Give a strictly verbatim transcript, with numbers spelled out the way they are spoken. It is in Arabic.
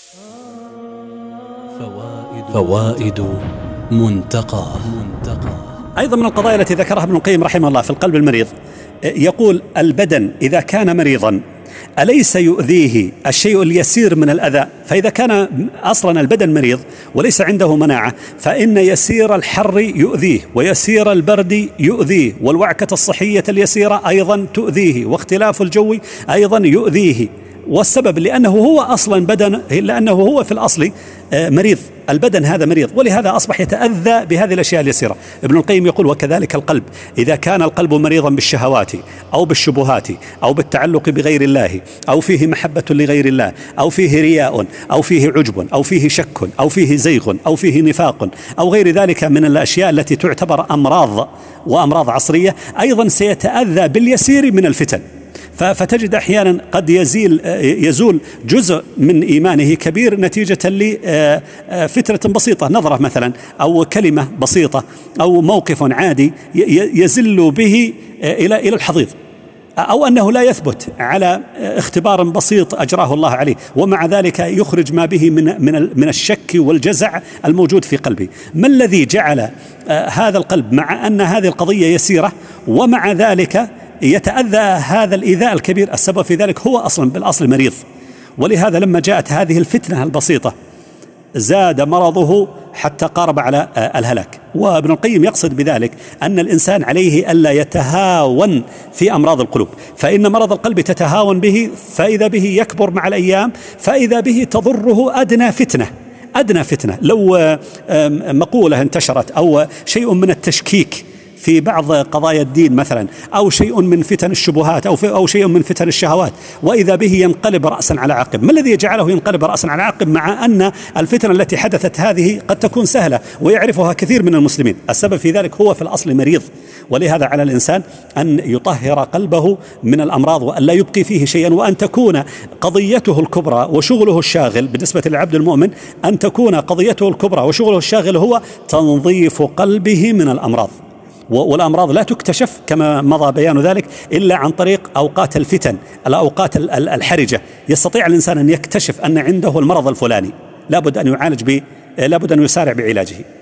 فوائد منتقى. أيضا من القضايا التي ذكرها ابن القيم رحمه الله في القلب المريض، يقول: البدن إذا كان مريضا أليس يؤذيه الشيء اليسير من الأذى؟ فإذا كان أصلا البدن مريض وليس عنده مناعة، فإن يسير الحر يؤذيه، ويسير البرد يؤذيه، والوعكة الصحية اليسيرة أيضا تؤذيه، واختلاف الجو أيضا يؤذيه. والسبب لأنه هو أصلا بدن، لأنه هو في الأصل مريض، البدن هذا مريض، ولهذا أصبح يتأذى بهذه الأشياء اليسيرة. ابن القيم يقول: وكذلك القلب إذا كان القلب مريضا بالشهوات أو بالشبهات أو بالتعلق بغير الله، أو فيه محبة لغير الله، أو فيه رياء، أو فيه عجب، أو فيه شك، أو فيه زيغ، أو فيه نفاق، أو غير ذلك من الأشياء التي تعتبر أمراض وأمراض عصرية، أيضا سيتأذى باليسير من الفتن. فتجد أحيانا قد يزيل يزول جزء من إيمانه كبير نتيجة لفترة بسيطة، نظرة مثلا، أو كلمة بسيطة، أو موقف عادي يزل به إلى إلى الحضيض، أو أنه لا يثبت على اختبار بسيط أجراه الله عليه، ومع ذلك يخرج ما به من من من الشك والجزع الموجود في قلبه. ما الذي جعل هذا القلب مع أن هذه القضية يسيرة ومع ذلك يتأذى هذا الإيذاء الكبير؟ السبب في ذلك هو أصلا بالأصل مريض، ولهذا لما جاءت هذه الفتنة البسيطة زاد مرضه حتى قارب على الهلاك. وابن القيم يقصد بذلك أن الإنسان عليه ألا يتهاون في أمراض القلوب، فإن مرض القلب تتهاون به، فإذا به يكبر مع الأيام، فإذا به تضره أدنى فتنة أدنى فتنة. لو مقولة انتشرت أو شيء من التشكيك في بعض قضايا الدين مثلا، أو شيء من فتن الشبهات، أو, أو شيء من فتن الشهوات، وإذا به ينقلب رأسا على عقب. ما الذي يجعله ينقلب رأسا على عقب مع أن الفتن التي حدثت هذه قد تكون سهلة ويعرفها كثير من المسلمين؟ السبب في ذلك هو في الأصل مريض. ولهذا على الإنسان أن يطهر قلبه من الأمراض، وأن لا يبقي فيه شيئا، وأن تكون قضيته الكبرى وشغله الشاغل بالنسبة للعبد المؤمن، أن تكون قضيته الكبرى وشغله الشاغل هو تنظيف قلبه من الأمراض. والأمراض لا تكتشف كما مضى بيان ذلك إلا عن طريق أوقات الفتن، الأوقات الحرجة. يستطيع الإنسان أن يكتشف أن عنده المرض الفلاني، لابد أن يعالج به، لابد أن يسارع بعلاجه.